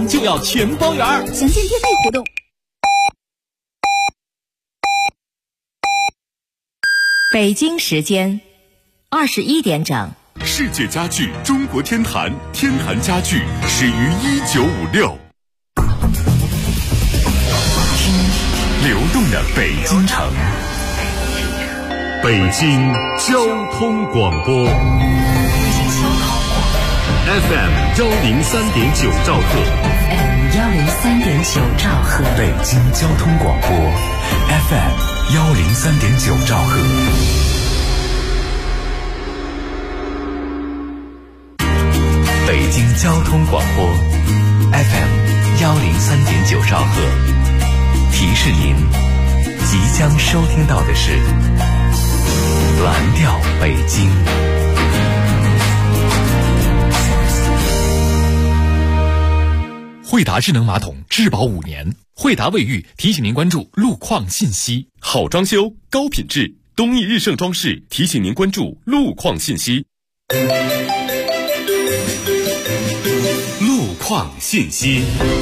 房就要全包圆。 详见店内活动。 北京时间21点整。 世界家具中国天坛，天坛家具始于1956。流动的北京城，北京交通广播 FM 103.9兆赫 FM 103.9兆赫， 北京交通广播 FM 103.9兆赫。北京交通广播 FM 103.9兆赫，提示您即将收听到的是蓝调北京。惠达智能马桶质保5年，惠达卫浴提醒您关注路况信息。好装修高品质，东益日盛装饰提醒您关注路况信息。路况信息，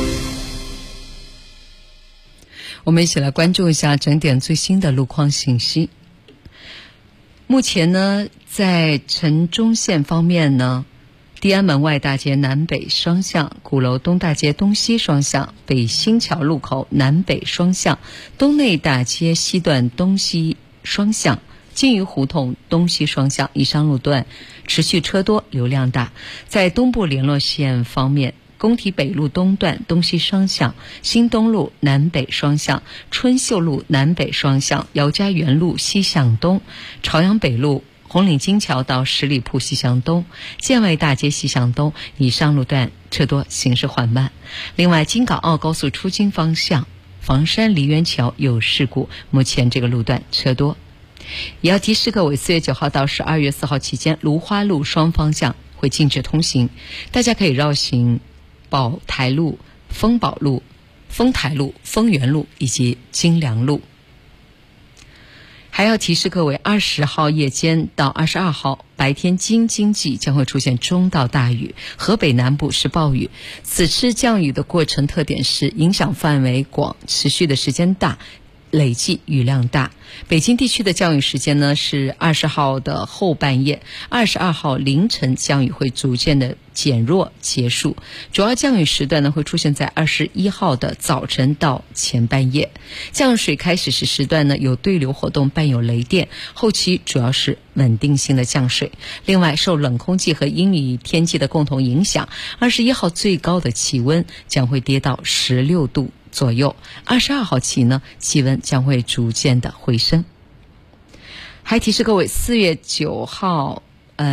我们一起来关注一下整点最新的路况信息。目前呢，在城中线方面呢，地安门外大街南北双向，鼓楼东大街东西双向，北新桥路口南北双向，东内大街西段东西双向，金鱼胡同东西双向以上路段持续车多，流量大。在东部联络线方面，工体北路东段东西双向，新东路南北双向，春秀路南北双向，姚家园路西向东，朝阳北路红岭金桥到十里铺西向东，建外大街西向东以上路段车多，行驶缓慢。另外，京港澳高速出京方向房山梨园桥有事故，目前这个路段车多。也要提示各位，4月9号到12月4号期间，芦花路双方向会禁止通行，大家可以绕行宝台路、丰宝路、丰台路、丰源路以及金良路。还要提示各位，20号夜间到22号白天京津冀将会出现中到大雨，河北南部是暴雨。此次降雨的过程特点是影响范围广，持续的时间大，累计雨量大。北京地区的降雨时间呢是20号的后半夜，22号凌晨降雨会逐渐的减弱结束，主要降雨时段呢会出现在21号的早晨到前半夜。降水开始时段呢有对流活动，伴有雷电，后期主要是稳定性的降水。另外，受冷空气和阴雨天气的共同影响，21号最高的气温将会跌到16度左右，22号起呢，气温将会逐渐的回升。还提示各位，4月9号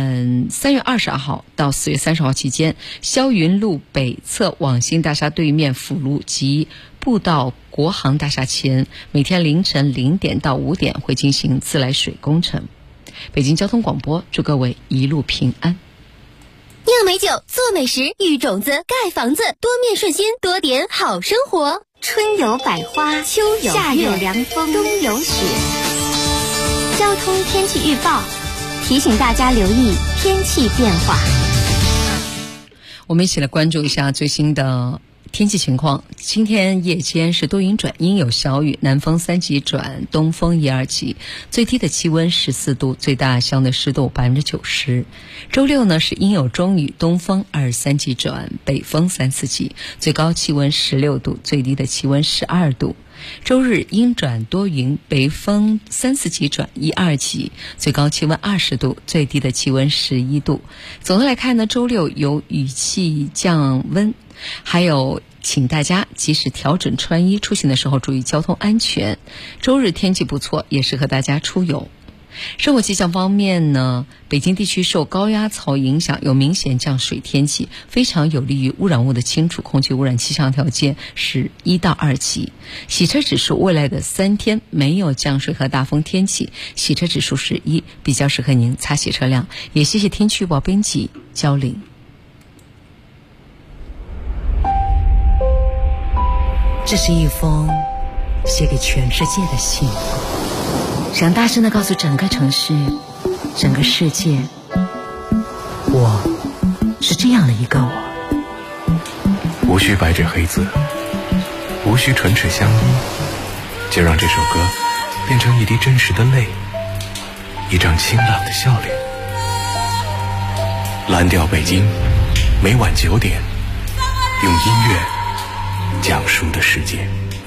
3月22号到4月30号期间，霄云路北侧网信大厦对面辅路及步道国航大厦前，每天凌晨0点到5点会进行自来水工程。北京交通广播祝各位一路平安。 酿美酒，做美食，育种子，盖房子，多面顺心，多点好生活。春有百花，秋有夏有凉风，冬有雪。交通天气预报提醒大家留意天气变化。 我们一起来关注一下最新的天气情况。今天夜间是多云转阴有小雨，南风3级转东风1、2级，最低的气温14度，最大相对湿度90%。周六呢是阴有中雨，东风2、3级转北风3、4级，最高气温16度，最低的气温12度。周日阴转多云，北风3、4级转1、2级，最高气温20度，最低的气温11度。总的来看呢，周六有雨气降温，还有请大家及时调整穿衣，出行的时候注意交通安全。周日天气不错，也适合大家出游。生活气象方面呢，北京地区受高压槽影响，有明显降水天气，非常有利于污染物的清除，空气污染气象条件是1到2级。洗车指数未来的3天没有降水和大风天气，洗车指数是1，比较适合您擦洗车辆。也谢谢天气预报编辑焦玲。 这是一封写给全世界的信，想大声地告诉整个城市，整个世界，我是这样的一个我。 无需白纸黑字，无需唇齿相依，就让这首歌变成一滴真实的泪，一张清朗的笑脸。蓝调北京，每晚9点，用音乐讲述的世界。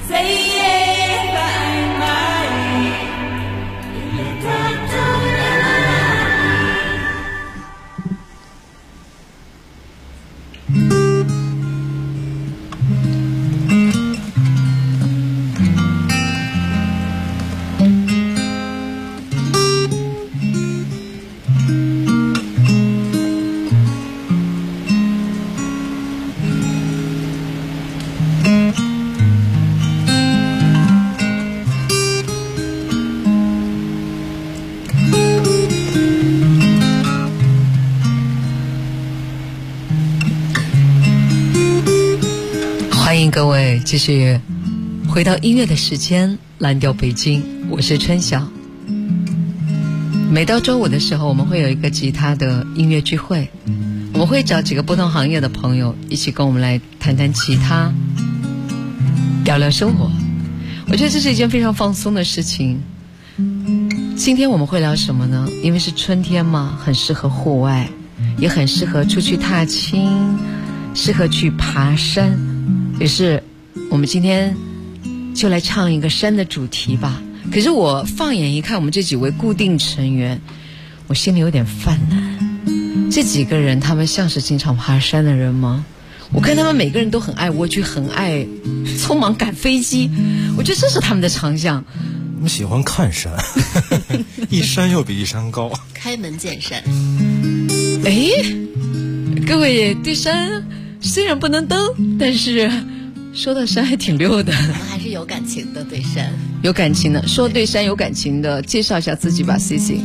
欢迎各位继续回到音乐的时间，蓝调北京，我是春晓。每到周五的时候，我们会有一个吉他的音乐聚会，我们会找几个不同行业的朋友一起跟我们来谈谈吉他，聊聊生活。我觉得这是一件非常放松的事情。今天我们会聊什么呢？因为是春天嘛，很适合户外，也很适合出去踏青，适合去爬山。于是我们今天就来唱一个山的主题吧。可是我放眼一看我们这几位固定成员，我心里有点犯难。这几个人他们像是经常爬山的人吗？我看他们每个人都很爱蜗居，很爱匆忙赶飞机，我觉得这是他们的长项。 我们喜欢看山一山又比一山高， 开门见山。 哎，各位对山虽然不能登，但是说到山还挺溜的。 我们还是有感情的，对山有感情的。说对山有感情的，介绍一下自己吧 ，CC。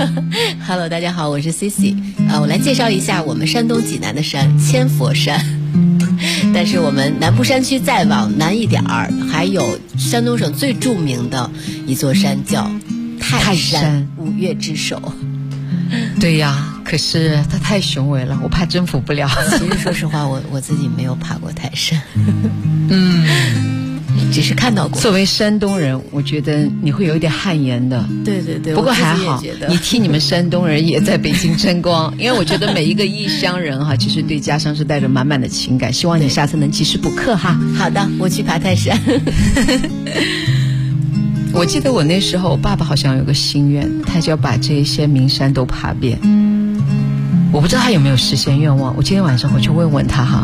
Hello， 大家好，我是 CC。我来介绍一下我们山东济南的山，千佛山。但是我们南部山区再往南一点儿，还有山东省最著名的一座山叫泰山，五岳之首。 对呀，可是它太雄伟了，我怕征服不了。 其实说实话，我自己没有爬过泰山，只是看到过。 作为山东人，我觉得你会有一点汗颜的。 对对对， 不过还好，你替你们山东人也在北京争光，因为我觉得每一个异乡人哈，其实对家乡是带着满满的情感。希望你下次能及时补课哈。 好的，我去爬泰山。 我记得我那时候，我爸爸好像有个心愿，他就要把这些名山都爬遍。我不知道他有没有实现愿望，我今天晚上回去问问他哈。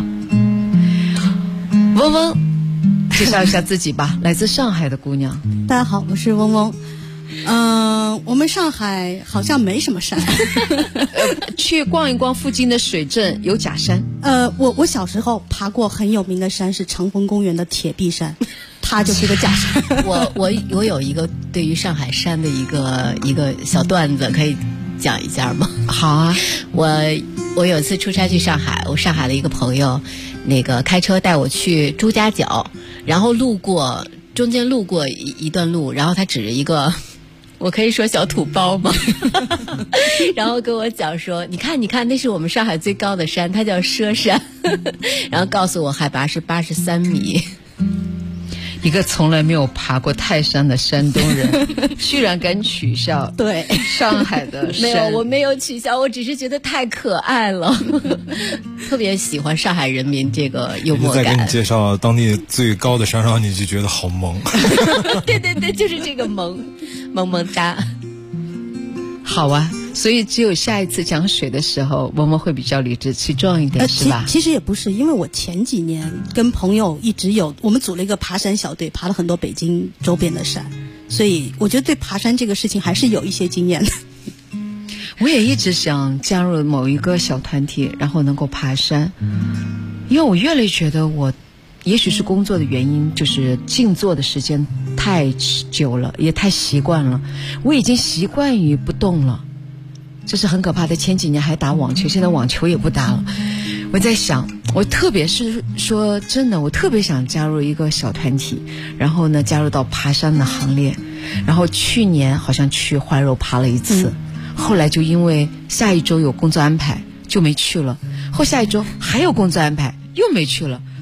嗡嗡，介绍一下自己吧，来自上海的姑娘。 大家好，我是嗡嗡。我们上海好像没什么山。 去逛一逛附近的水镇有假山。 我小时候爬过很有名的山，是长风公园的铁壁山。它就是个假山。 我有一个对于上海山的一个小段子，可以讲一下吗？ 好啊。 我有一次出差去上海，我上海的一个朋友，开车带我去朱家角，然后中间路过一段路，然后他指着一个，我可以说小土包吗？然后跟我讲说，你看，那是我们上海最高的山，它叫佘山，然后告诉我海拔是83米。 一个从来没有爬过泰山的山东人，居然敢取笑对上海的山。 没有，我没有取笑，我只是觉得太可爱了，特别喜欢上海人民这个幽默感。 再给你介绍当地最高的山，然后你就觉得好萌。 对对对，就是这个萌萌哒。 好啊，所以只有下一次讲水的时候，我们会比较理直气壮一点，是吧？ 其实也不是，因为我前几年跟朋友我们组了一个爬山小队，爬了很多北京周边的山，所以我觉得对爬山这个事情还是有一些经验的。 我也一直想加入某一个小团体，然后能够爬山，因为我越来越觉得也许是工作的原因，就是静坐的时间太久了，也太习惯了，我已经习惯于不动了，这是很可怕的。前几年还打网球，现在网球也不打了。我在想，我特别是说真的，我特别想加入一个小团体，然后呢加入到爬山的行列。然后去年好像去怀柔爬了一次，后来就因为下一周有工作安排就没去了，后下一周还有工作安排又没去了，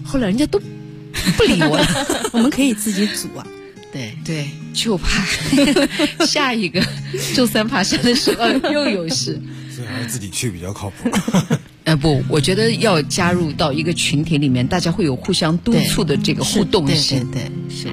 后来人家都不理我了。 我们可以自己组啊。 对，就怕下一个周三爬山的时候又有事。 所以还是自己去比较靠谱。 不，我觉得要加入到一个群体里面，大家会有互相督促的这个互动性。 对，是。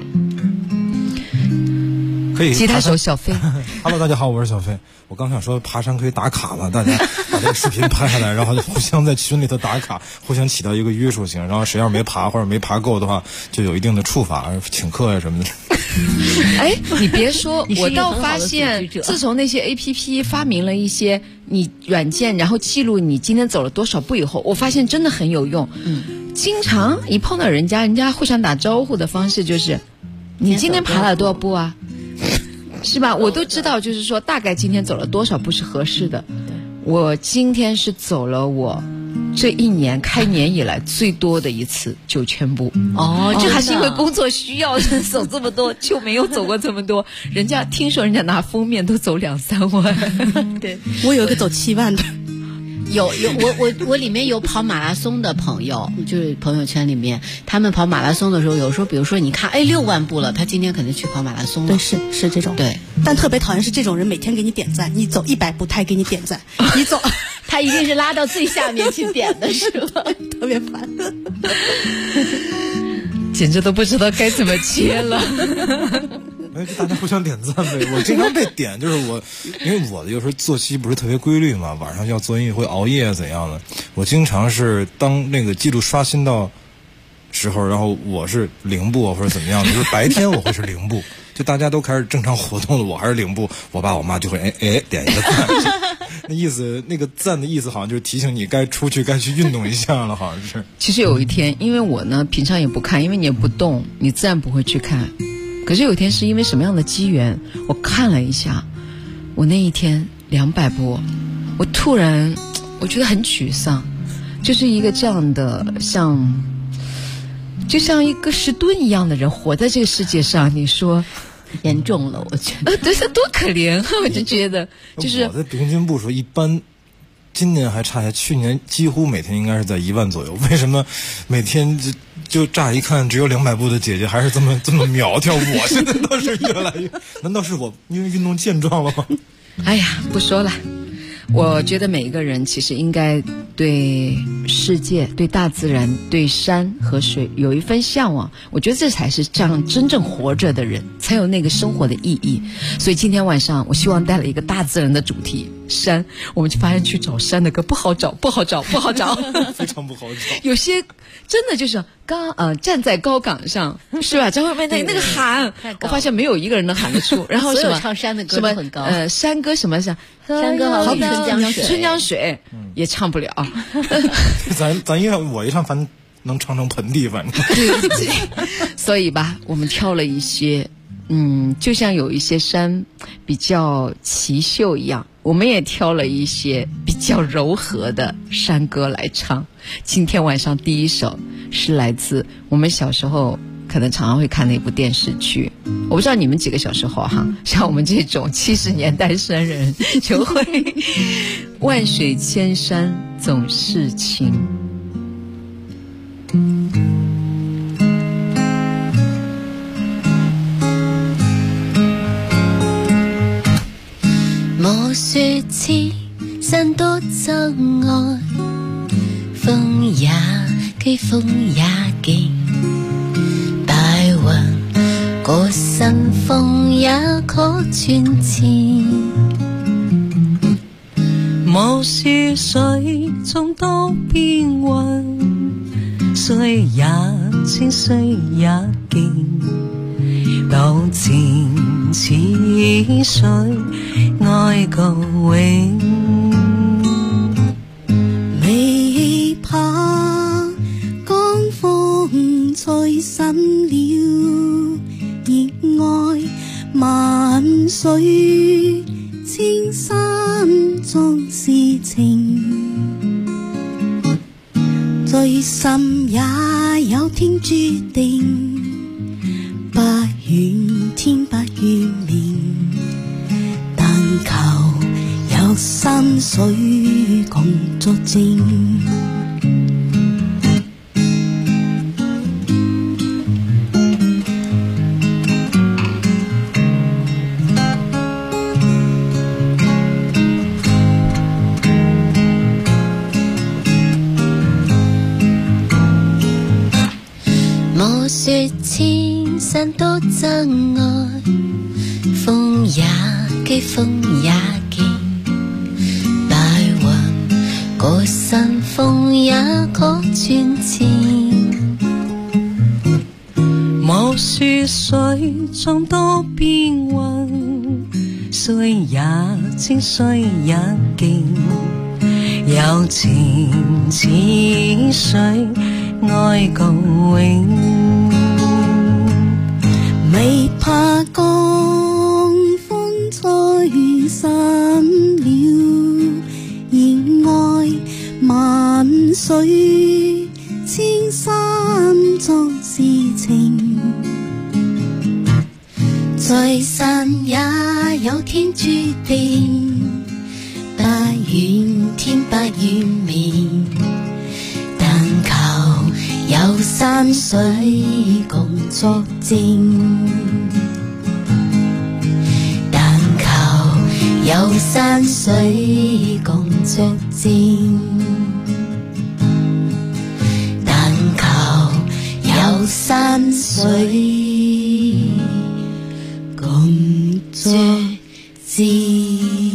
可以。 吉他手小飞 ，Hello， 大家好，我是小飞。我刚想说爬山可以打卡嘛，大家把这个视频拍下来，然后就互相在群里头打卡，互相起到一个约束性。然后谁要没爬或者没爬够的话，就有一定的处罚，请客呀什么的。 哎，你别说，我倒发现，自从那些 APP 发明了一些你软件，然后记录你今天走了多少步以后，我发现真的很有用。经常一碰到人家互相打招呼的方式就是，你今天爬了多少步啊？是吧？我都知道，就是说大概今天走了多少步是合适的。我今天是走了我这一年开年以来最多的一次9000步。这还是因为工作需要走这么多，就没有走过这么多。听说人家拿封面都走2-3万。 对，我有一个走7万的。 我里面有跑马拉松的朋友，就是朋友圈里面，他们跑马拉松的时候，有时候比如说你看6万步了，他今天可能去跑马拉松了。 对，是这种。 对， 但特别讨厌是这种人每天给你点赞，你走100步他也给你点赞，你走他一定是拉到最下面去点的是吧？ 特别烦。 简直都不知道该怎么接了。 就大家互相点赞呗。我经常被点，就是因为我的有时候作息不是特别规律嘛，晚上要做音乐会熬夜怎样的，我经常是当那个记录刷新到时候，然后我是0步或者怎么样的，就是白天我会是0步，就大家都开始正常活动了，我还是0步，我爸我妈就会点一个赞。那个赞的意思好像就是提醒你该出去该去运动一下了，好像是。 其实有一天，因为我呢平常也不看，因为你也不动，你自然不会去看。可是有一天是因为什么样的机缘，我看了一下，我那一天200步，我突然我觉得很沮丧，就是一个这样的就像一个石墩一样的人活在这个世界上，你说严重了，我觉得对，他多可怜，我就觉得就是我的平均步数一般。今年还差些，去年几乎每天应该是在1万左右。为什么每天就乍一看只有200步的姐姐还是这么苗条？我现在倒是越来越，难道是我因为运动健壮了吗？ 哎呀，不说了。我觉得每一个人其实应该对世界、对大自然、对山和水有一份向往。我觉得这才是这样真正活着的人才有那个生活的意义。所以今天晚上我希望带了一个大自然的主题，山。我们就发现去找山的歌不好找， 非常不好找。 有些真的就是站在高岗上，是吧？张惠妹那个喊，我发现没有一个人能喊得出。然后所有唱山的歌都很高， 山歌什么像山歌好比春江水也唱不了。 咱我一唱反正能唱成盆地，反正。 对。所以吧，我们挑了一些就像有一些山比较奇秀一样，我们也挑了一些比较柔和的山歌来唱。今天晚上第一首是来自我们小时候可能常常会看的一部电视剧，我不知道你们几个小时候像我们这种70年代生人就会万水千山总是情。 莫說此山多障礙，風也激，風也勁，大雲過身風也可穿刺。 莫說水中多變幻，水也清，水也勁，流前似水，愛高永。 未怕江風吹散了熱愛，萬水千山縱是情，最深也有天注定，不怨天不怨命，但求有山水共作證。 莫說千山多障礙，風也急，風也勁，大雲過山峰也可轉遷。 莫說水中多變幻，水也清，水也勁，柔情似水，愛共永。 未怕江風吹散了，然愛萬水千山作事情。在山也有天注定，不怨天不怨命，但求有山水共作證，但求有山水共作證，但求有山水共作證。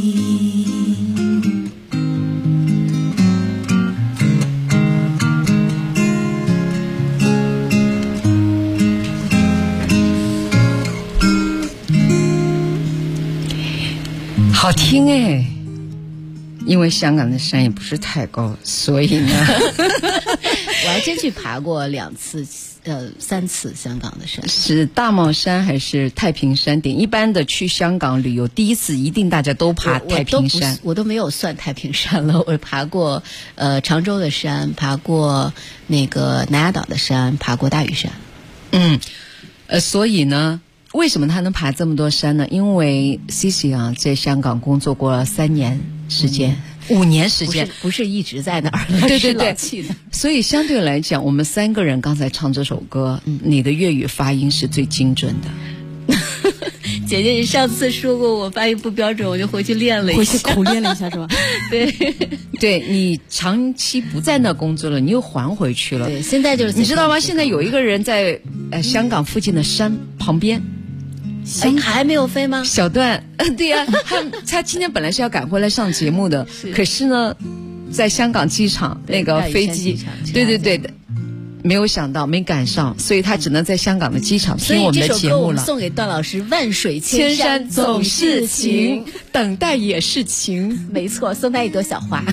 好听哎，因为香港的山也不是太高，所以呢， 我还真去爬过3次香港的山。 是大帽山还是太平山顶？一般的去香港旅游，第一次一定大家都爬太平山。 我都没有算太平山了，我爬过常州的山，爬过那个南丫岛的山，爬过大屿山。 所以呢，为什么他能爬这么多山呢？因为 Cici 啊，在香港工作过了3年时间。5年时间， 不是一直在那儿， 对对对， 是的。 所以相对来讲，我们3个人刚才唱这首歌，你的粤语发音是最精准的。 姐姐，你上次说过我发音不标准，我就回去练了一下， 回去苦练了一下是吧？ 对， 对，你长期不在那工作了，你又还回去了。 对，现在就是你知道吗？现在有一个人在香港附近的山旁边。 还没有飞吗？ 小段，对呀、他今天本来是要赶回来上节目的，可是呢，在香港机场那个飞机，对的，没有想到没赶上，所以他只能在香港的机场听我们的节目了。所以这首歌我们送给段老师，万水千山总是情， 等待也是情。 没错，送他一朵小花。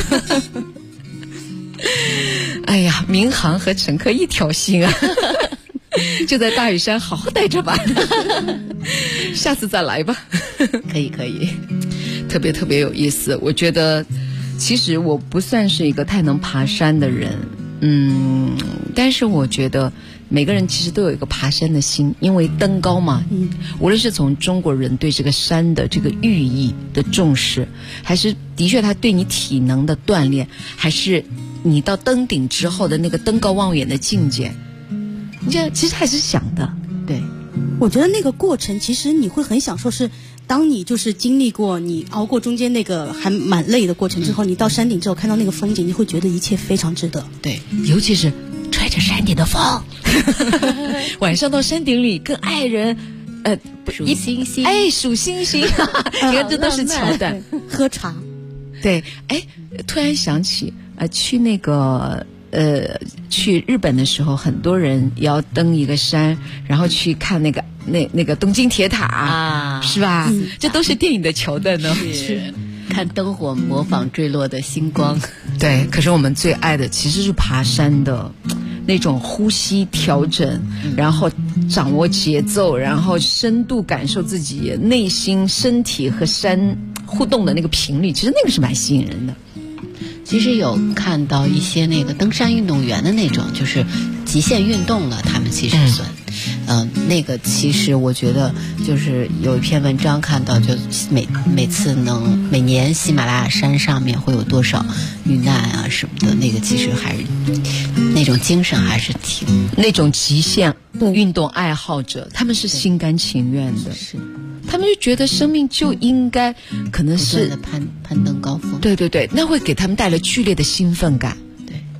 哎呀，民航和乘客一条心啊。就在大屿山好好待着吧，下次再来吧。 可以， 特别有意思。我觉得其实我不算是一个太能爬山的人，但是我觉得每个人其实都有一个爬山的心，因为登高嘛，无论是从中国人对这个山的这个寓意的重视，还是的确他对你体能的锻炼，还是你到登顶之后的那个登高望远的境界，你这其实还是想的。 对， 我觉得那个过程其实你会很享受，是当你就是经历过你熬过中间那个还蛮累的过程之后，你到山顶之后看到那个风景，你会觉得一切非常值得。 对，尤其是吹着山顶的风晚上到山顶里跟爱人数星星， 数星星你看这都是桥段。 喝茶。 对，突然想起去那个去日本的时候，很多人要登一个山，然后去看那个东京铁塔啊，是吧？这都是电影的桥段呢。 是看灯火模仿坠落的星光。 对，可是我们最爱的其实是爬山的那种呼吸调整，然后掌握节奏，然后深度感受自己内心、身体和山互动的那个频率，其实那个是蛮吸引人的。 其实有看到一些那个登山运动员的那种，就是极限运动了，他们其实算，那个其实我觉得就是有一篇文章看到，就每年喜马拉雅山上面会有多少遇难啊什么的，那个其实还是那种精神还是挺那种极限运动爱好者，他们是心甘情愿的， 是。 他们就觉得生命就应该可能是攀登高峰， 对，那会给他们带来剧烈的兴奋感。 对，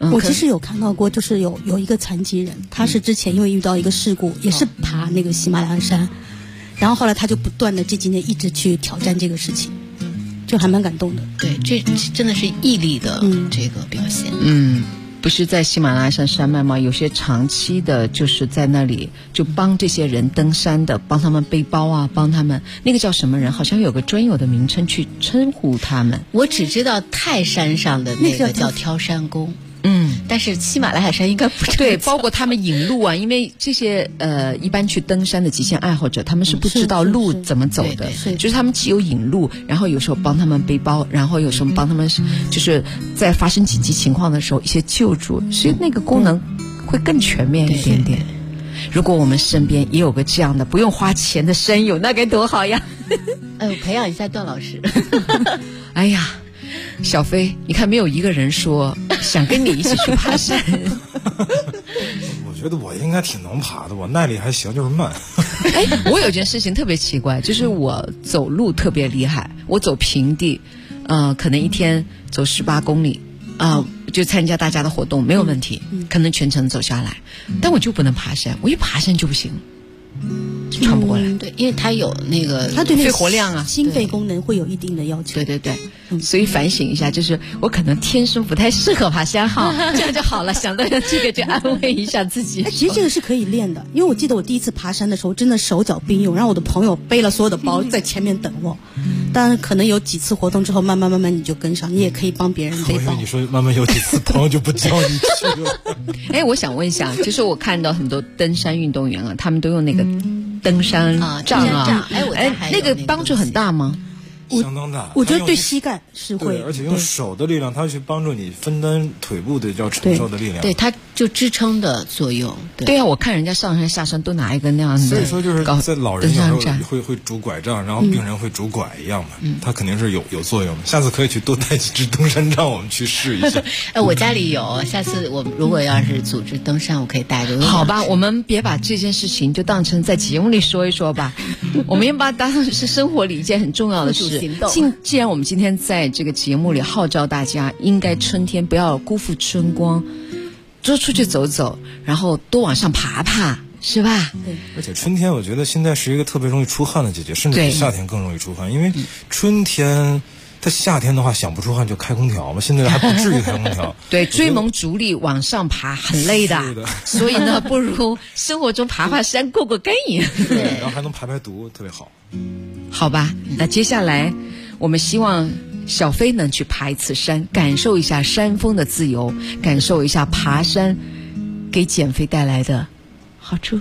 我其实有看到过，就是有一个残疾人，他是之前因为遇到一个事故，也是爬那个喜马拉雅山，然后后来他就不断的这几年一直去挑战这个事情，就还蛮感动的。 对，这真的是毅力的这个表现。 不是在喜马拉雅山山脉吗？有些长期的就是在那里就帮这些人登山的，帮他们背包啊，帮他们那个叫什么人？好像有个专有的名称去称呼他们。 我只知道泰山上的那个叫挑山工。但是喜马拉雅山应该不是对，包括他们引路啊，因为这些一般去登山的极限爱好者，他们是不知道路怎么走的，就是他们既有引路，然后有时候帮他们背包，然后有时候帮他们就是在发生紧急情况的时候一些救助，所以那个功能会更全面一点点。如果我们身边也有个这样的不用花钱的山友，那该多好呀！ 培养一下段老师。 哎呀。小飞，你看没有一个人说想跟你一起去爬山。 我觉得我应该挺能爬的，我耐力还行，就是慢。 我有件事情特别奇怪，就是我走路特别厉害，我走平地，可能一天走18公里，就参加大家的活动没有问题，可能全程走下来，但我就不能爬山，我一爬山就不行。喘不过来， 对，因为它有那个它对那个肺活量啊， 心肺功能会有一定的要求。 对，所以反省一下，就是我可能天生不太适合爬山哈，这样就好了。想到这个就安慰一下自己。 其实这个是可以练的，因为我记得我第一次爬山的时候，真的手脚并用，让我的朋友背了所有的包在前面等我。但是可能有几次活动之后，慢慢你就跟上，你也可以帮别人背包。 我以为你说慢慢有几次朋友就不叫你去了。 我想问一下，就是我看到很多登山运动员啊，他们都用那个登山杖啊，那个帮助很大吗？ 相当大， 我觉得对膝盖是会， 而且用手的力量，它去帮助你分担腿部的要承受的力量， 对，它就支撑的作用。 对啊，我看人家上山下山都拿一个那样的， 所以说就是在老人有时候会拄拐杖，然后病人会拄拐一样嘛，它肯定是有作用的。下次可以去多带几支登山杖，我们去试一下。 我家里有，下次我如果要是组织登山，我可以带着。 好吧，我们别把这件事情就当成在节目里说一说吧，我们要把它当成是生活里一件很重要的事。既然我们今天在这个节目里号召大家，应该春天不要辜负春光，多出去走走，然后多往上爬爬，是吧？ 对。 而且春天，我觉得现在是一个特别容易出汗的季节，甚至比夏天更容易出汗，因为春天。它夏天的话想不出汗就开空调嘛，现在还不至于开空调。 对，追梦逐利往上爬很累的，所以呢，不如生活中爬爬山过过根瘾。 对，然后还能排排毒，特别好。 好吧，那接下来我们希望小飞能去爬一次山，感受一下山峰的自由，感受一下爬山给减肥带来的好处。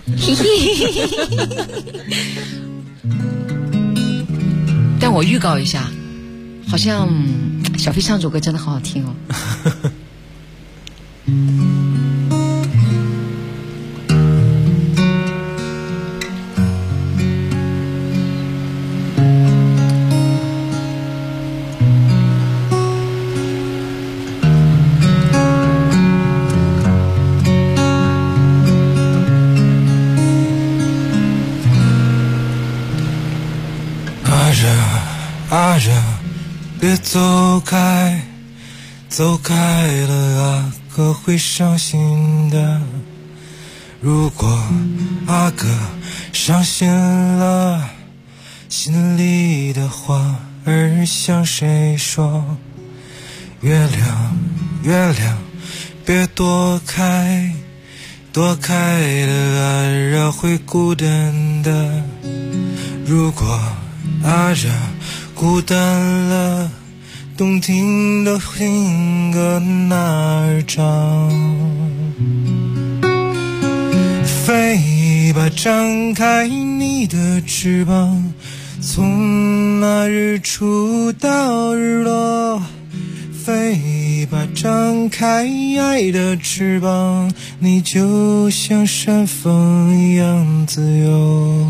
但我预告一下。好像小飞唱这首歌真的好好听哦。 啊人别走开，走开了啊哥会伤心的。如果阿哥伤心了，心里的话儿向谁说？月亮月亮别躲开，躲开了啊人会孤单的。如果啊人孤单了，动听的情歌哪儿唱？飞吧，张开你的翅膀，从那日出到日落。飞吧，张开爱的翅膀，你就像山峰一样自由。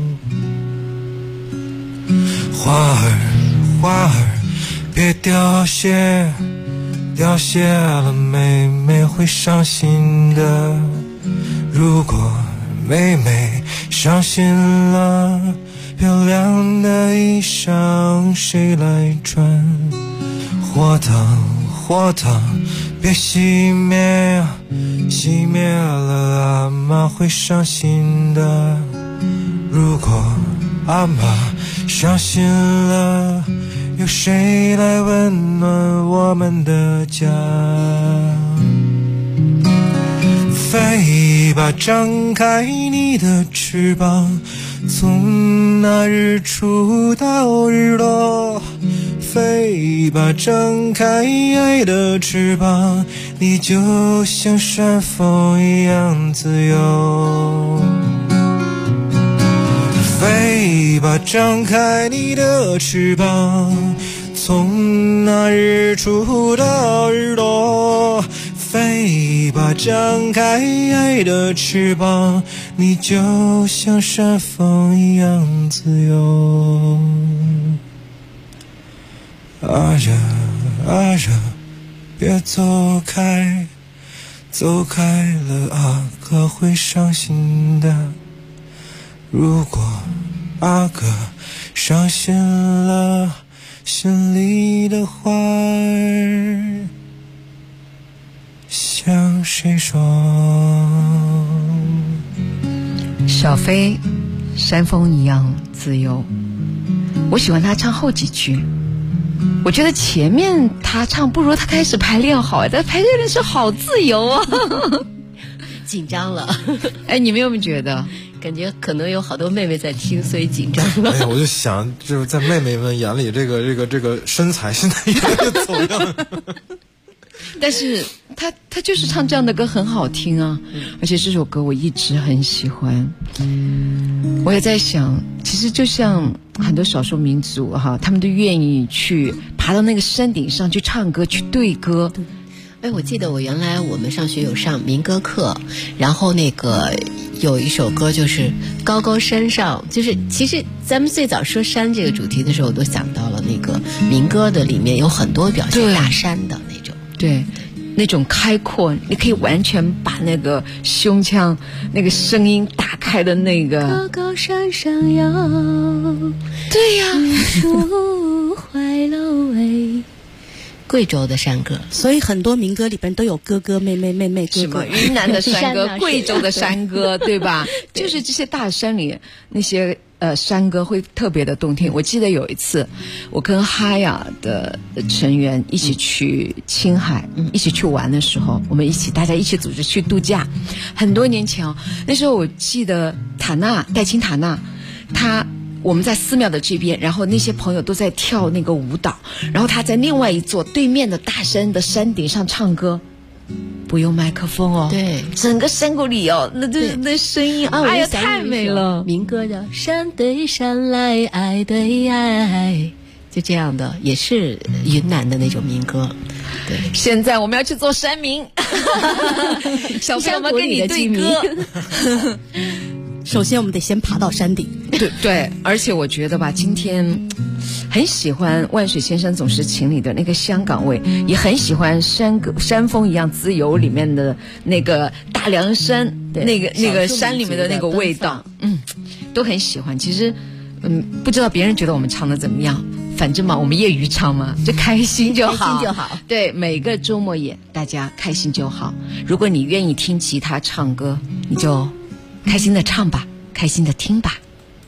花儿花儿别凋谢，凋谢了妹妹会伤心的。如果妹妹伤心了，漂亮的衣裳谁来穿？火烫火烫别熄灭，熄灭了阿妈会伤心的。如果阿妈伤心了，有谁来温暖我们的家？飞吧，张开你的翅膀，从那日出到日落。飞吧，张开爱的翅膀，你就像山峰一样自由。飞吧，张开你的翅膀，从那日出到日落。飞吧，张开爱的翅膀，你就像山峰一样自由。啊热啊热，别走开，走开了阿哥会伤心的。如果阿哥伤心了，心里的话儿向谁说？ 小飞，山峰一样自由。我喜欢他唱后几句，我觉得前面他唱不如他开始排练好，但排练的时候好自由啊， 紧张了。 哎，你们有没有觉得？ 感觉可能有好多妹妹在听，所以紧张了。 哎呀，我就想，就是在妹妹们眼里，这个身材现在越来越走样。 但是他就是唱这样的歌很好听啊，而且这首歌我一直很喜欢。我也在想，其实就像很多少数民族哈，他们都愿意去爬到那个山顶上去唱歌，去对歌。 哎，我记得原来我们上学有上民歌课，然后那个有一首歌就是高高山上，就是其实咱们最早说山这个主题的时候，我都想到了那个民歌的里面有很多表现大山的那种。 对，那种开阔，你可以完全把那个胸腔那个声音打开的那个。 高高山上有， 对呀， 树怀楼哎。贵州的山歌， 所以很多民歌里边都有哥哥妹妹妹妹哥哥。 云南的山歌，贵州的山歌，对吧？就是这些大山里那些山歌会特别的动听。我记得有一次，我跟哈雅的成员一起去青海，一起去玩的时候，我们大家一起组织去度假。很多年前哦，那时候我记得戴青塔娜，我们在寺庙的这边，然后那些朋友都在跳那个舞蹈，然后他在另外一座对面的大山的山顶上唱歌，不用麦克风哦， 对， 整个山谷里哦，那声音啊，哎呀，太美了。 民歌的山对山来，爱对爱，就这样的，也是云南的那种民歌。对， 现在我们要去做山民，小朋友们跟你对歌。 首先我们得先爬到山顶。 对，而且我觉得吧，今天很喜欢万水千山总是情里的那个香港味，也很喜欢山峰一样自由里面的那个大凉山，那个山里面的那个味道，都很喜欢。其实不知道别人觉得我们唱的怎么样，反正嘛，我们业余唱嘛，就开心就好， 开心就好。 对，每个周末也大家开心就好。如果你愿意听吉他唱歌，你就开心的唱吧，开心的听吧。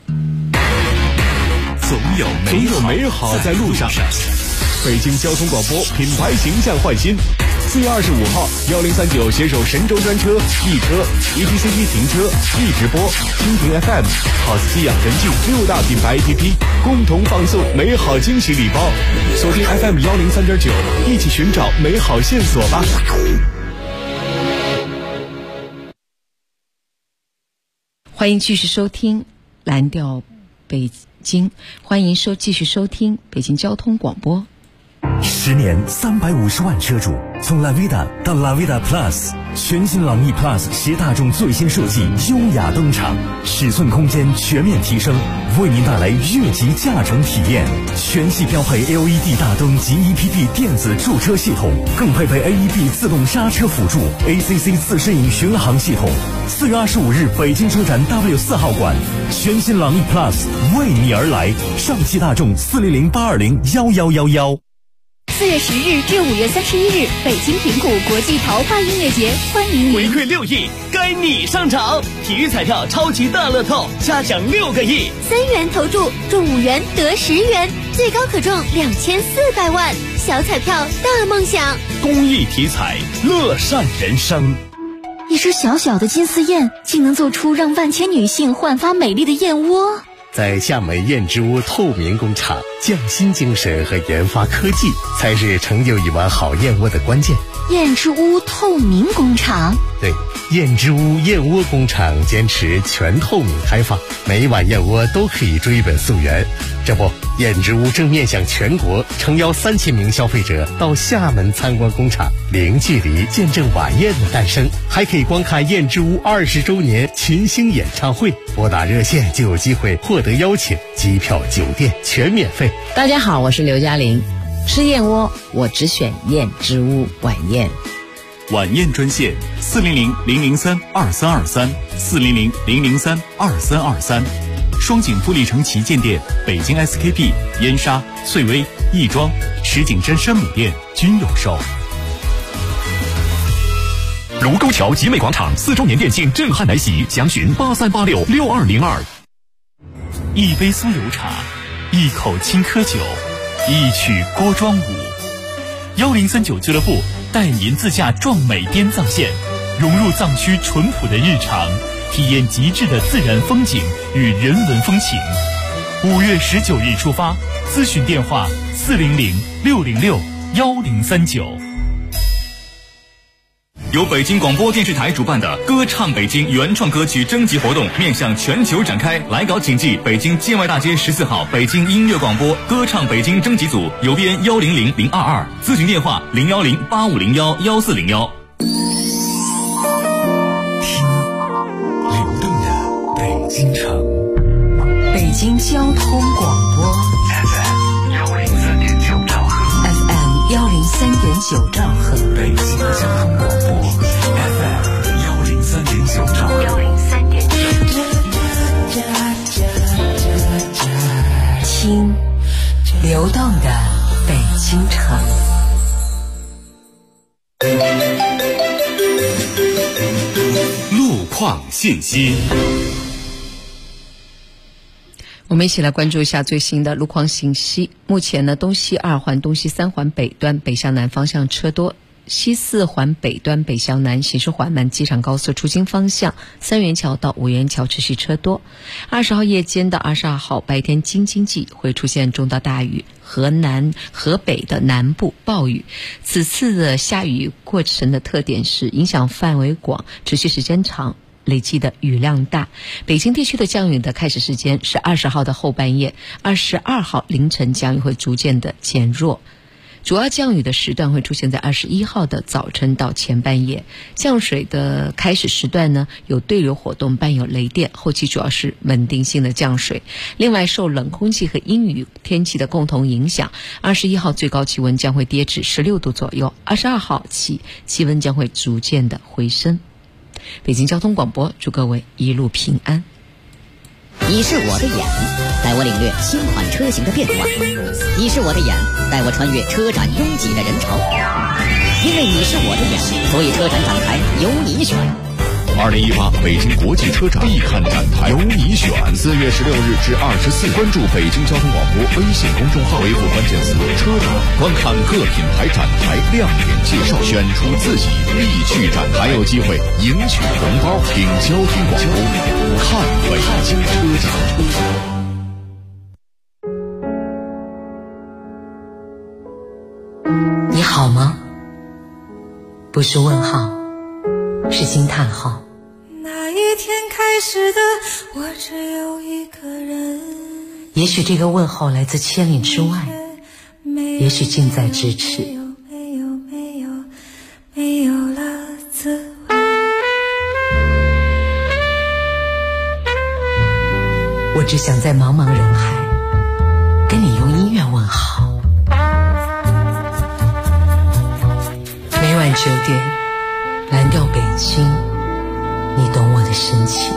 总有美好在路上。北京交通广播品牌形象焕新。4月25号，1039携手神州专车、易车、ETCT 停车、易直播、蜻蜓 FM、好斯基养神剧6大品牌 APP 共同放送美好惊喜礼包。锁定 FM 103.9，一起寻找美好线索吧。 欢迎继续收听蓝调北京，欢迎继续收听北京交通广播。 10年350万车主，从 Lavida 到 Lavida Plus， 全新朗逸 Plus 携大众最新设计优雅登场，尺寸空间全面提升，为您带来越级驾乘体验。全系标配 LED 大灯及 EPP 电子驻车系统，更配备 AEB 自动刹车辅助 ACC 自适应巡航系统。4月25日北京车展 W4 号馆，全新朗逸 Plus 为你而来，上汽大众400-820-1111。 4月10日至5月31日，北京平谷国际桃花音乐节，欢迎您。 回馈6亿，该你上场！体育彩票超级大乐透，嘉奖6个亿 ，3元投注中5元得10元，最高可中2400万。小彩票大梦想， 公益体彩，乐善人生。 一只小小的金丝燕，竟能做出让万千女性焕发美丽的燕窝。 在厦门燕之屋透明工厂，匠心精神和研发科技才是成就一碗好燕窝的关键。 燕之屋透明工厂， 对，燕之屋燕窝工厂坚持全透明开放，每一碗燕窝都可以追本溯源。这不，燕之屋正面向全国，诚邀3000名消费者到厦门参观工厂，零距离见证晚宴的诞生，还可以观看燕之屋20周年群星演唱会。拨打热线就有机会获得邀请，机票、酒店全免费。 大家好，我是刘嘉玲。吃燕窝，我只选燕之屋晚宴。 晚宴专线400-003-2323，400-003-2323。双井富力城旗舰店、北京 SKP、燕莎、翠微、亦庄、石景山山姆店均有售。 卢沟桥集美广场4周年店庆震撼来袭，详询83866202。 一杯酥油茶，一口青稞酒，一曲锅庄舞。1039俱乐部带您自驾壮美滇藏线，融入藏区淳朴的日常，体验极致的自然风景与人文风情。5月19日出发，咨询电话400-606-1039。由北京广播电视台主办的歌唱北京原创歌曲征集活动面向全球展开，来稿请寄北京建外大街14号北京音乐广播歌唱北京征集组，邮编100022，咨询电话010-8501-1401。 听流动的北京城， 北京交通广播 FM103.9兆赫 ，FM103.9兆赫， 北京交通广播 FM103.9兆赫听流动的北京城。 路况信息。 我们一起来关注一下最新的路况信息。目前呢，东西2环、东西3环北端北向南方向车多，西4环北端北向南行驶缓慢，机场高速出京方向三元桥到五元桥持续车多。20号夜间到22号白天京津冀会出现中到大雨，河北的南部暴雨。此次的下雨过程的特点是影响范围广，持续时间长，累计的雨量大。北京地区的降雨的开始时间是20号的后半夜，22号凌晨降雨会逐渐的减弱。主要降雨的时段会出现在21号的早晨到前半夜。降水的开始时段呢，有对流活动，伴有雷电，后期主要是稳定性的降水。另外，受冷空气和阴雨天气的共同影响，21号最高气温将会跌至16度左右，22号起气温将会逐渐的回升。北京交通广播祝各位一路平安。 你是我的眼，带我领略新款车型的变化；你是我的眼，带我穿越车展拥挤的人潮。因为你是我的眼，所以车展展台由你选。 2018北京国际车展必看展台，由你选。4月16日至24，关注北京交通广播微信公众号，回复关键词“车展”，观看各品牌展台亮点介绍，选出自己必去展台，还有机会赢取红包。听交通广播，看北京车展。 你好吗？不是问号，是惊叹号。 那一天开始的，我只有一个人。 也许这个问候来自千里之外，也许近在咫尺。 没有了滋味。 我只想在茫茫人海，跟你用音乐问好。每晚9点，蓝调北京，你懂我的深情。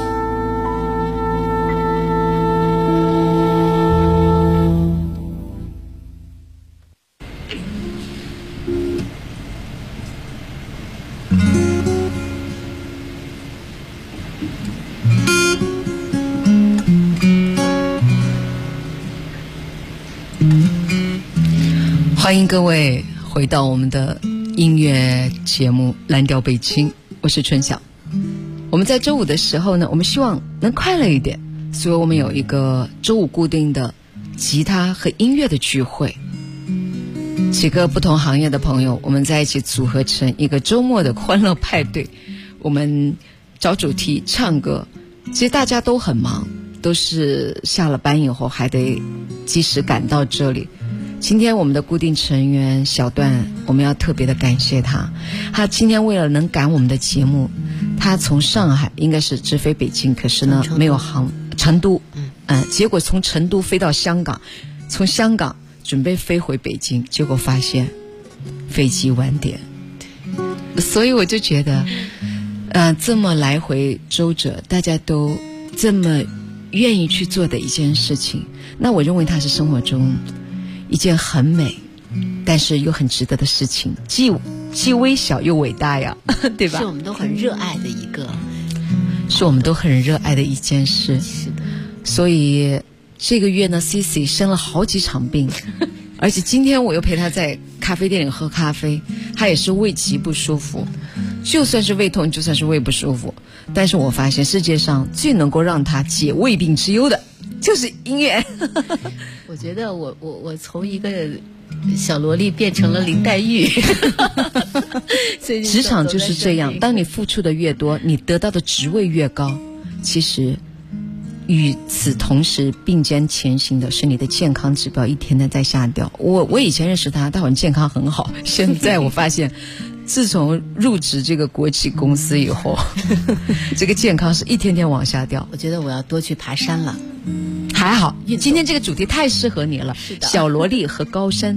欢迎各位回到我们的音乐节目《蓝调北京》，我是春晓。我们在周五的时候呢，我们希望能快乐一点，所以我们有一个周五固定的吉他和音乐的聚会，几个不同行业的朋友，我们在一起组合成一个周末的欢乐派对。我们找主题唱歌，其实大家都很忙，都是下了班以后还得及时赶到这里。今天我们的固定成员小段，我们要特别的感谢他。他今天为了能赶我们的节目，他从上海应该是直飞北京，可是呢没有成都，结果从成都飞到香港，从香港准备飞回北京，结果发现飞机晚点。所以我就觉得这么来回周折，大家都这么愿意去做的一件事情，那我认为它是生活中一件很美但是又很值得的事情，既微小又伟大呀，对吧？ 是我们都很热爱的一个， 是我们都很热爱的一件事。 是的。 所以这个月呢 Cici 生了好几场病而且今天我又陪她在咖啡店里喝咖啡，她也是胃极不舒服，就算是胃痛，就算是胃不舒服，但是我发现世界上最能够让她解胃病之忧的就是音乐我觉得我从一个小萝莉变成了林黛玉职场就是这样，当你付出的越多，你得到的职位越高，其实与此同时并肩前行的是你的健康指标一天天在下掉。我以前认识他好像健康很好，现在我发现自从入职这个国企公司以后这个健康是一天天往下掉。 我觉得我要多去爬山了。 还好今天这个主题太适合你了， 是的， 小萝莉和高山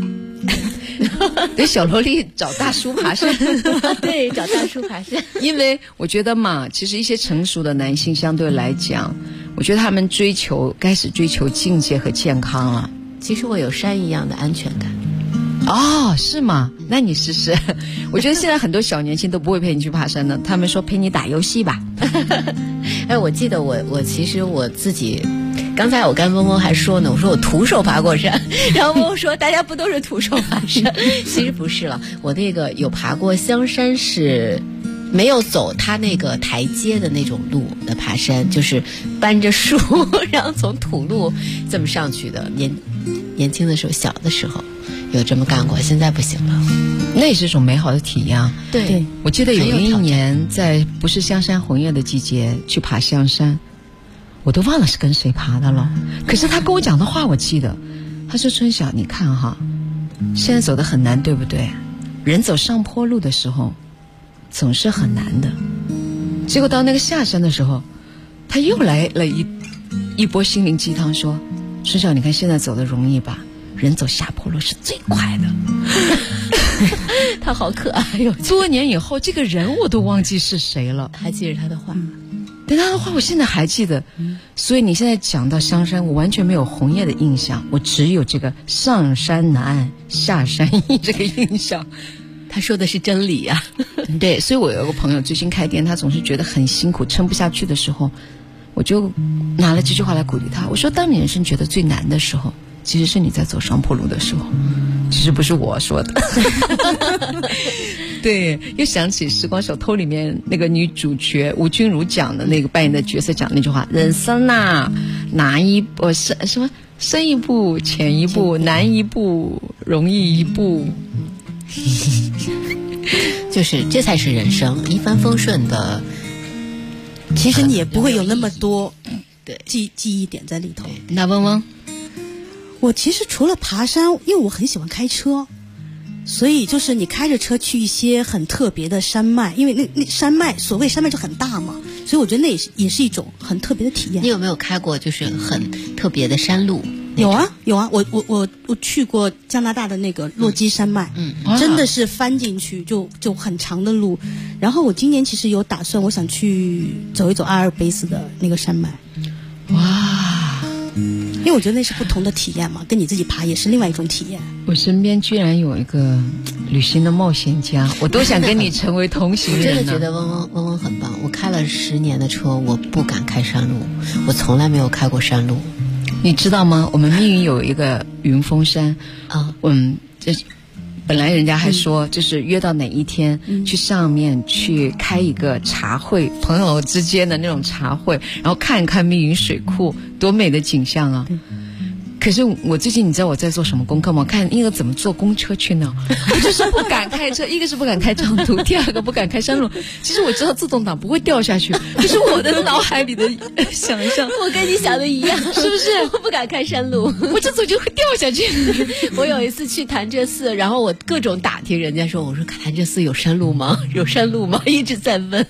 对，小萝莉找大叔爬山对，找大叔爬山因为我觉得嘛，其实一些成熟的男性相对来讲，我觉得他们开始追求境界和健康了。 其实我有山一样的安全感。 哦，是吗？那你试试我觉得现在很多小年轻都不会陪你去爬山的，他们说陪你打游戏吧哎，我记得我其实我自己刚才我跟嗡嗡还说呢，我说我徒手爬过山，然后嗡嗡说大家不都是徒手爬山其实不是了，我那个有爬过香山，是没有走它那个台阶的那种路的爬山，就是搬着树然后从土路这么上去的。年轻的时候，小的时候有这么干过，现在不行了。 那也是一种美好的体验。 对， 我记得有一年在不是香山红叶的季节去爬香山，我都忘了是跟谁爬的了，可是他跟我讲的话我记得，他说春晓你看哈，现在走得很难对不对，人走上坡路的时候总是很难的，结果到那个下山的时候他又来了一波心灵鸡汤，说春晓你看现在走得容易吧，人走下坡路是最快的他好可爱哟！ 多年以后这个人我都忘记是谁了， 还记着他的话。 对，他的话我现在还记得。所以你现在讲到香山，我完全没有红叶的印象，我只有这个上山难下山易这个印象。 他说的是真理呀对，所以我有个朋友最近开店，他总是觉得很辛苦撑不下去的时候，我就拿了这句话来鼓励他，我说当你人生觉得最难的时候，其实是你在走上坡路的时候，其实不是我说的对，又想起《时光手偷》里面那个女主角吴君如讲的那个扮演的角色讲的那句话，人生啊，哪一步什么深一步浅一步难一步容易一步就是这才是人生，一帆风顺的其实你也不会有那么多对记忆点在里头。 那嗡嗡， 我其实除了爬山，因为我很喜欢开车，所以就是你开着车去一些很特别的山脉，因为那山脉，所谓山脉就很大嘛，所以我觉得那也是一种很特别的体验。 你有没有开过就是很特别的山路？ 有啊，我去过加拿大的那个落基山脉，真的是翻进去就很长的路。然后我今年其实有打算，我想去走一走阿尔卑斯的那个山脉。 哇， 为我觉得那是不同的体验嘛，跟你自己爬也是另外一种体验。 我身边居然有一个旅行的冒险家，我都想跟你成为同行人。 真的觉得嗡嗡很棒。我开了10年的车，我不敢开山路，我从来没有开过山路。 你知道吗？我们密云有一个云峰山啊，这本来人家还说就是约到哪一天去上面去开一个茶会，朋友之间的那种茶会，然后看一看密云水库，多美的景象啊！可是我最近你知道我在做什么功课吗？看应该怎么坐公车去呢？我就是不敢开车，一个是不敢开长途，第二个不敢开山路。其实我知道自动挡不会掉下去，这是我的脑海里的想象。 我跟你想的一样， 是不是？ 我不敢开山路， 我这走就会掉下去。 我有一次去潭柘寺，然后我各种打听人家说，我说潭柘寺有山路吗？有山路吗？一直在问。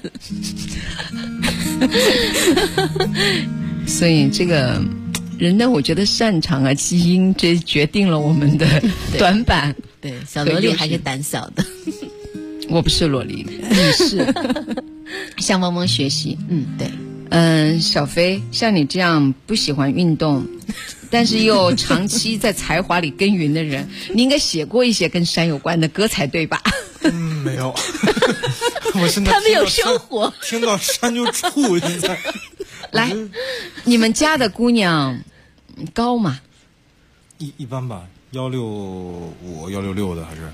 所以这个人呢，我觉得擅长啊，基因这决定了我们的短板。 对，小萝莉还是胆小的。 我不是萝莉，你是。向汪汪学习。 对。 小飞，像你这样不喜欢运动，但是又长期在才华里耕耘的人，你应该写过一些跟山有关的歌才对吧？ 没有。我现在他们有生活， 听到山就怵。现在。 来，你们家的姑娘高吗？ 一般吧，165、166的还是。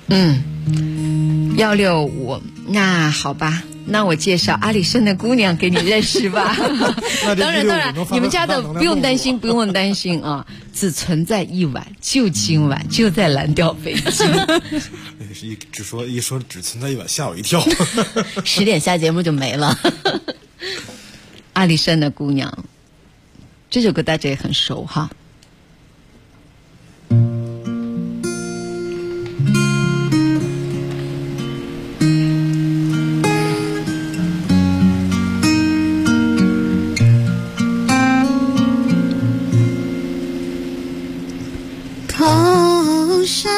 165，那好吧，那我介绍阿里山的姑娘给你认识吧。当然，你们家的不用担心啊，只存在一晚，就今晚，就在蓝调北京。 一说只存在一晚，吓我一跳。 10点下节目就没了。 阿里山的姑娘，这首歌大家也很熟哈。 靠山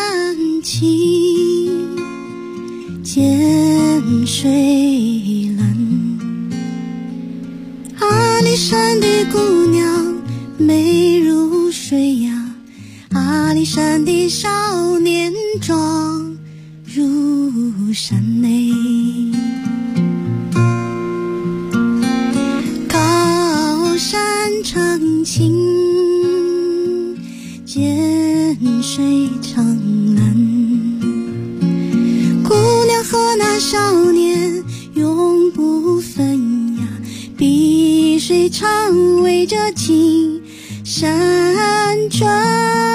青，涧水蓝。阿里山的姑娘美如水呀，阿里山的少年壮如山内。高山长青，涧水长蓝。姑娘和那少年永不分呀，碧水长围着青山转。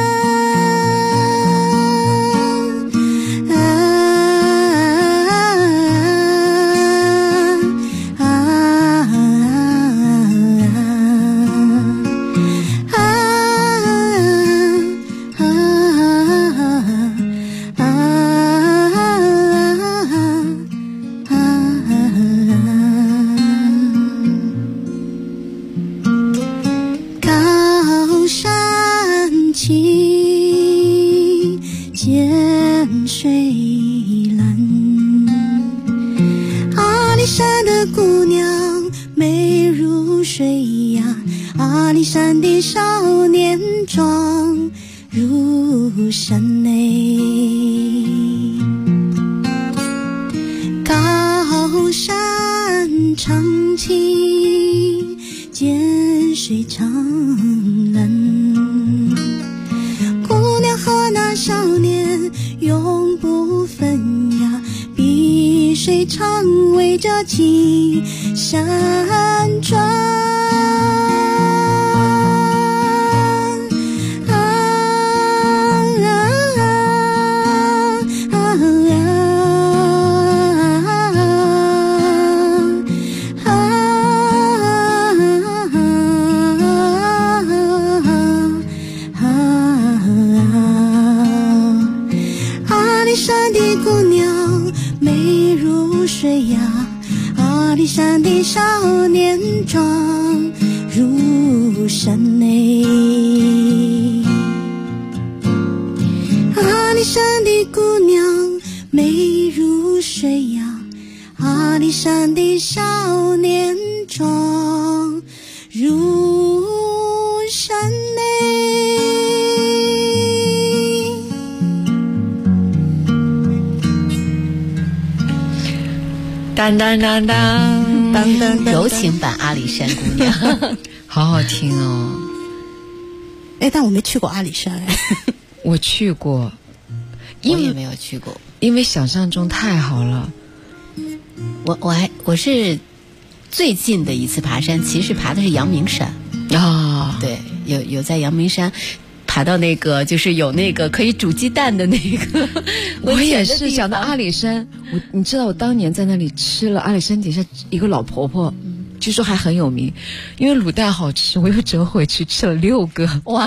涧水蓝，阿里山的姑娘美如水呀，阿里山的少年壮如山内。高山长青，涧水长蓝。姑娘和那少年永不分呀，碧水长围着青山转。阿里山的少年壮如山内，阿里山的姑娘美如水呀，阿里山的少年壮如山。 当当当当当当， 柔情版阿里山姑娘， 好好听哦。 哎，但我没去过阿里山哎。 我去过， 我也没有去过， 因为想象中太好了。 我是最近的一次爬山，其实爬的是阳明山啊， 对，有在阳明山爬到那个就是有那个可以煮鸡蛋的那个。 我也是想到阿里山，你知道我当年在那里吃了阿里山底下一个老婆婆。据说还很有名，因为卤蛋好吃，我又折回去吃了6个， 哇！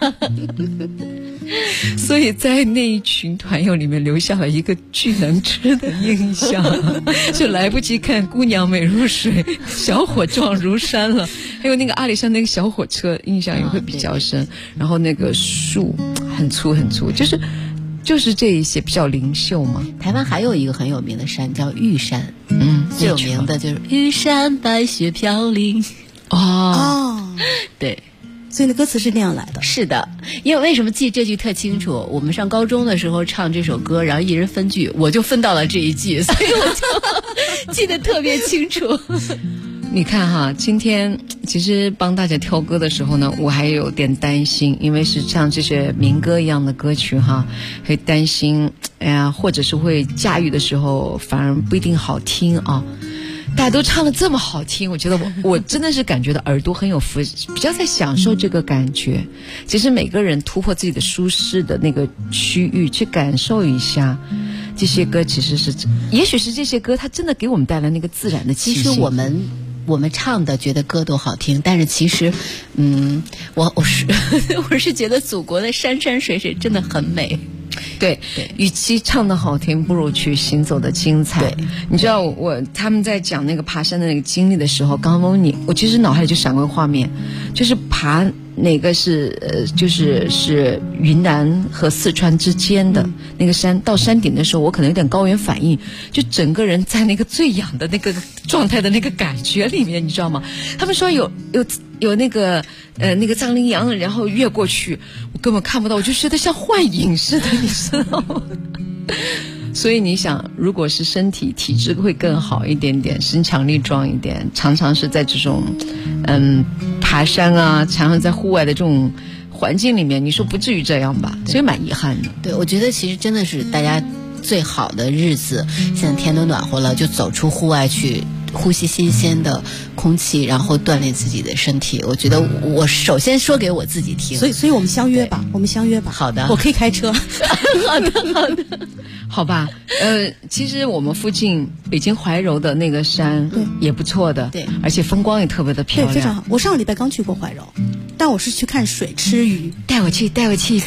所以在那一群团友里面留下了一个巨能吃的印象，就来不及看姑娘美如水，小伙壮如山了。还有那个阿里山那个小火车，印象也会比较深。然后那个树很粗很粗，就是这一些比较灵秀嘛。 台湾还有一个很有名的山叫玉山，最有名的就是玉山白雪飘零。 哦， 对， 所以那歌词是那样来的。 是的，因为为什么记这句特清楚？我们上高中的时候唱这首歌，然后一人分句，我就分到了这一句，所以我就记得特别清楚。 你看哈，今天其实帮大家挑歌的时候呢，我还有点担心，因为是像这些民歌一样的歌曲哈，会担心，哎呀，或者是会驾驭的时候反而不一定好听啊。大家都唱得这么好听，我觉得我真的是感觉到耳朵很有福，比较在享受这个感觉。其实每个人突破自己的舒适的那个区域，去感受一下这些歌，其实是，也许是这些歌它真的给我们带来那个自然的气息。 其实我们唱的觉得歌都好听，但是其实，我是觉得祖国的山山水水真的很美。 对，与其唱的好听，不如去行走的精彩。你知道他们在讲那个爬山的那个经历的时候，刚刚我其实脑海里就闪过画面，就是爬哪个是是云南和四川之间的那个山，到山顶的时候，我可能有点高原反应，就整个人在那个最痒的那个状态的那个感觉里面，你知道吗？他们说有那个藏羚羊，然后越过去，我根本看不到，我就觉得像幻影似的，你知道吗？所以你想，如果是身体体质会更好一点点，身强力壮一点，常常是在这种爬山啊，常常在户外的这种环境里面，你说不至于这样吧？所以蛮遗憾的。 对，我觉得其实真的是大家最好的日子，现在天都暖和了，就走出户外去呼吸新鲜的空气，然后锻炼自己的身体。我觉得我首先说给我自己听， 所以我们相约吧， 好的， 我可以开车。 好的， 好吧。其实我们附近北京怀柔的那个山也不错的， 对， 而且风光也特别的漂亮， 对，非常好。我上个礼拜刚去过怀柔，但我是去看水吃鱼， 带我去。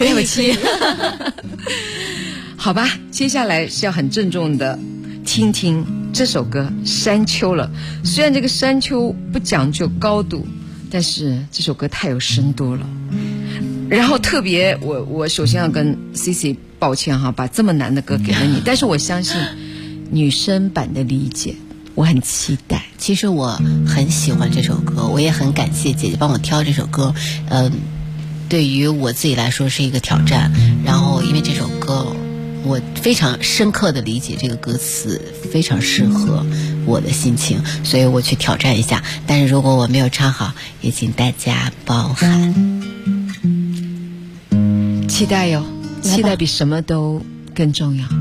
好吧，接下来是要很郑重的听听这首歌《山丘》了。虽然这个山丘不讲究高度，但是这首歌太有深度了。然后特别我首先要跟 CC 抱歉哈，把这么难的歌给了你，但是我相信女生版的理解，我很期待。 其实我很喜欢这首歌，我也很感谢姐姐帮我挑这首歌。对于我自己来说是一个挑战，然后因为这首歌我非常深刻的理解这个歌词，非常适合我的心情，所以我去挑战一下。但是如果我没有唱好，也请大家包涵。 期待哟，期待比什么都更重要。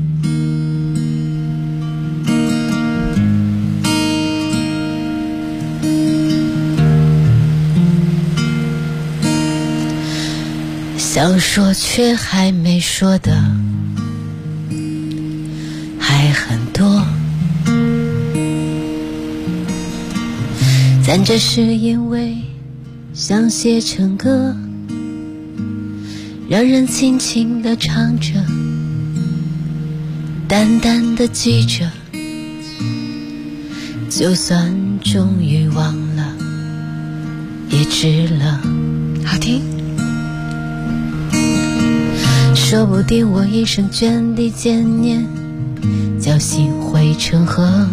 想说却还没说的还很多，但这是因为想写成歌，让人轻轻地唱着，淡淡地记着，就算终于忘了也值了。 好听。 说不定我一生涓滴渐念，侥幸汇成河，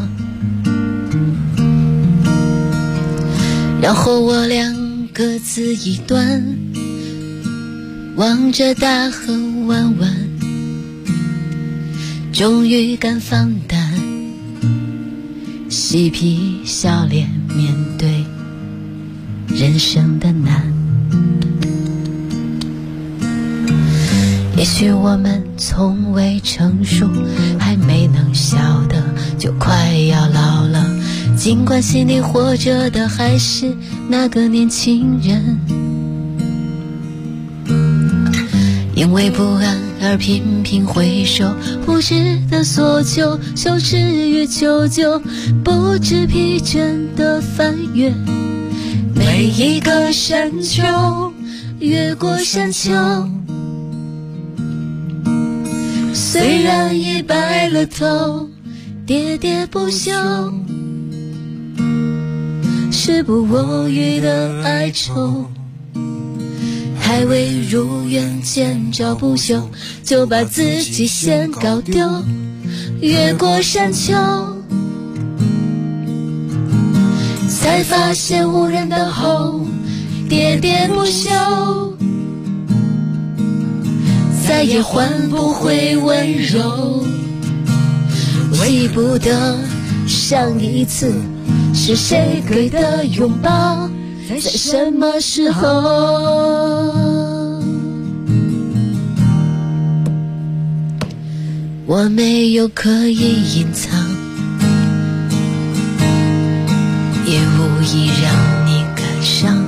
然后我俩各自一端，望着大河弯弯，终于敢放胆嬉皮笑脸面对人生的难。也许我们从未成熟，还没能晓得就快要老了，尽管心里活着的还是那个年轻人，因为不安而频频回首，不知的所求，羞耻与求救，不知疲倦的翻越每一个山丘，越过山丘。虽然已白了头，喋喋不休，时不我予的哀愁，还未如愿见着不朽，就把自己先搞丢，越过山丘，才发现无人等候，喋喋不休，再也换不回温柔。记不得上一次是谁给的拥抱，在什么时候。我没有刻意隐藏，也无意让你感伤。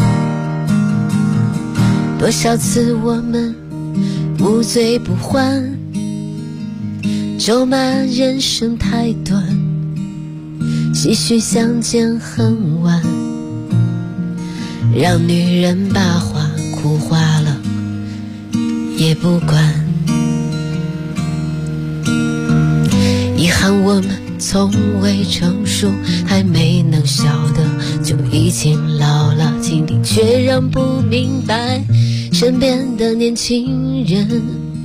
多少次我们无醉不欢，咒骂人生太短，唏嘘相见恨晚，让女人把话哭花了也不管。遗憾我们从未成熟，还没能晓得就已经老了，心里却让不明白身边的年轻人，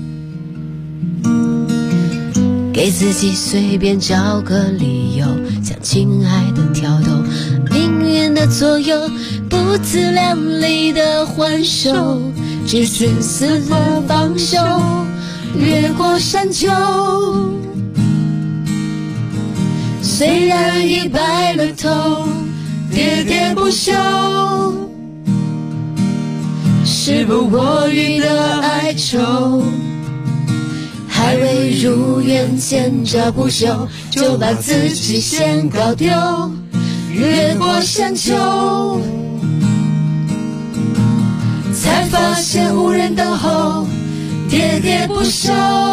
给自己随便找个理由，向亲爱的挑逗，命运的左右，不自量力的还手，只自私的放手，越过山丘。虽然已白了头，喋喋不休，时不我予的哀愁，还未如愿见着不朽，就把自己先搞丢，越过山丘，才发现无人等候，喋喋不休，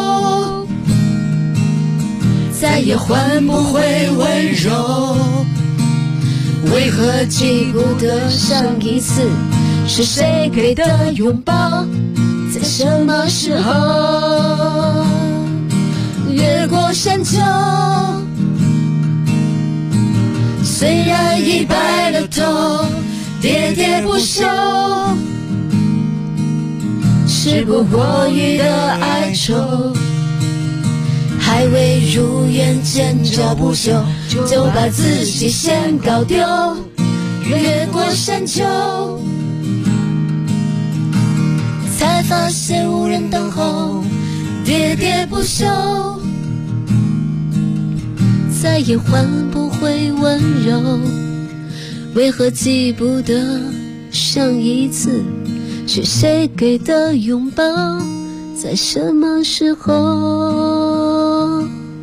再也换不回温柔。为何记不得上一次是谁给的拥抱，在什么时候。越过山丘，虽然已白了头，喋喋不休，时不我予的哀愁，还未如愿见着不朽，就把自己先搞丢，越过山丘，才发现无人等候，喋喋不休，再也换不回温柔。为何记不得上一次是谁给的拥抱，在什么时候。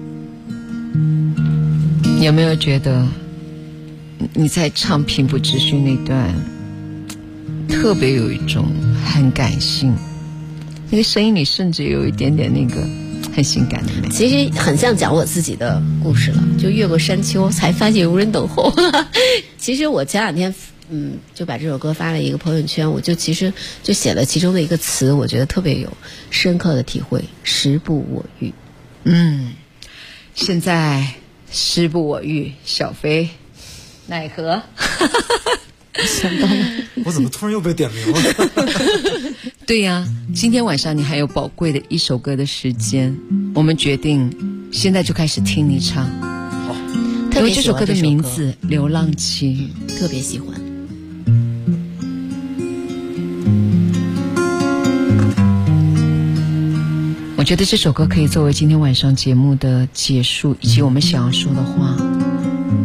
你有没有觉得你在唱平铺直叙那段特别有一种很感性，那个声音里甚至有一点点那个很性感的美， 其实很像讲我自己的故事了，就越过山丘才发现无人等候。其实我前两天就把这首歌发了一个朋友圈，我就其实就写了其中的一个词，我觉得特别有深刻的体会，时不我予。 现在时不我予，小飞奈何。 想到了， 我怎么突然又被点名了？ 对呀，今天晚上你还有宝贵的一首歌的时间，我们决定现在就开始听你唱。 好， 因为这首歌的名字《流浪期》， 特别喜欢。 我觉得这首歌可以作为今天晚上节目的结束，以及我们想要说的话。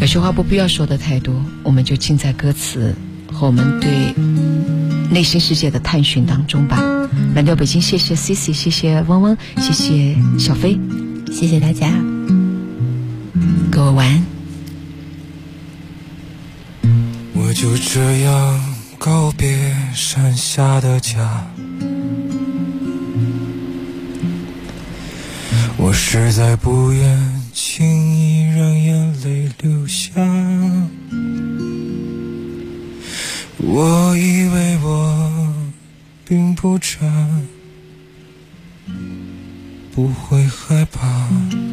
有些话不必要说的太多，我们就浸在歌词和我们对内心世界的探寻当中吧。蓝调北京，谢谢 Cici， 谢谢汪汪，谢谢小飞， 谢谢大家， 各位晚安。 我就这样告别山下的家，我实在不愿轻易让眼泪流下。我以为我并不差，不会害怕，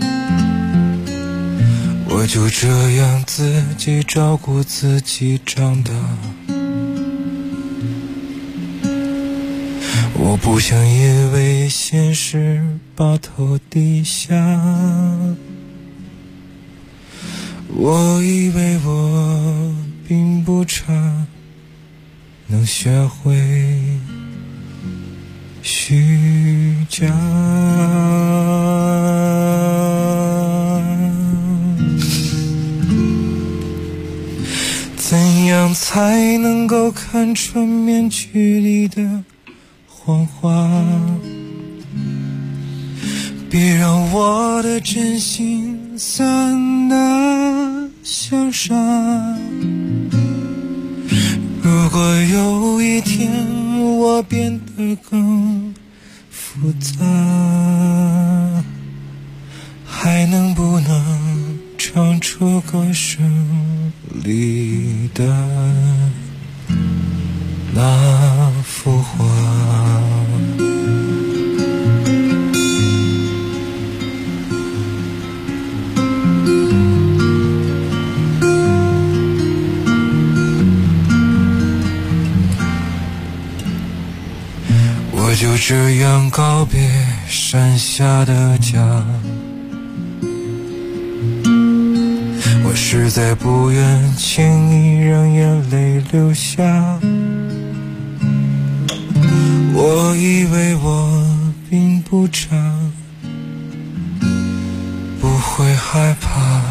我就这样自己照顾自己长大。我不想因为现实把头低下，我以为我并不差，能学会虚假。怎样才能够看穿面具里的谎话？别让我的真心散得像沙。如果有一天我变得更复杂，还能不能唱出歌声里的那幅画？我就这样告别山下的家，我实在不愿轻易让眼泪流下。我以为我并不差，不会害怕，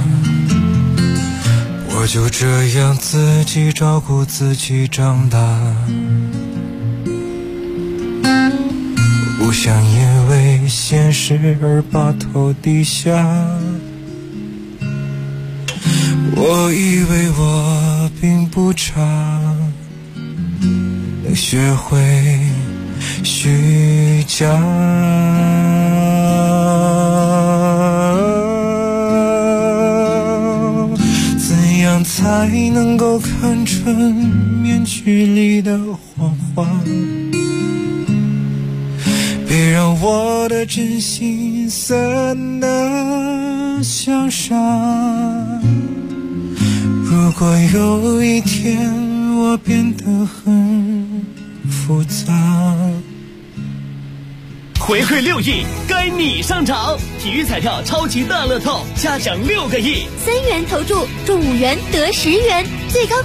我就这样自己照顾自己长大。不想因为现实而把头低下，我以为我并不差，能学会虚假。怎样才能够看穿面具里的谎话？别让我的真心散得像沙。如果有一天我变得很复杂， 回馈6亿，该你上场！体育彩票超级大乐透，嘉奖6个亿， 3元投注中5元得10元，最高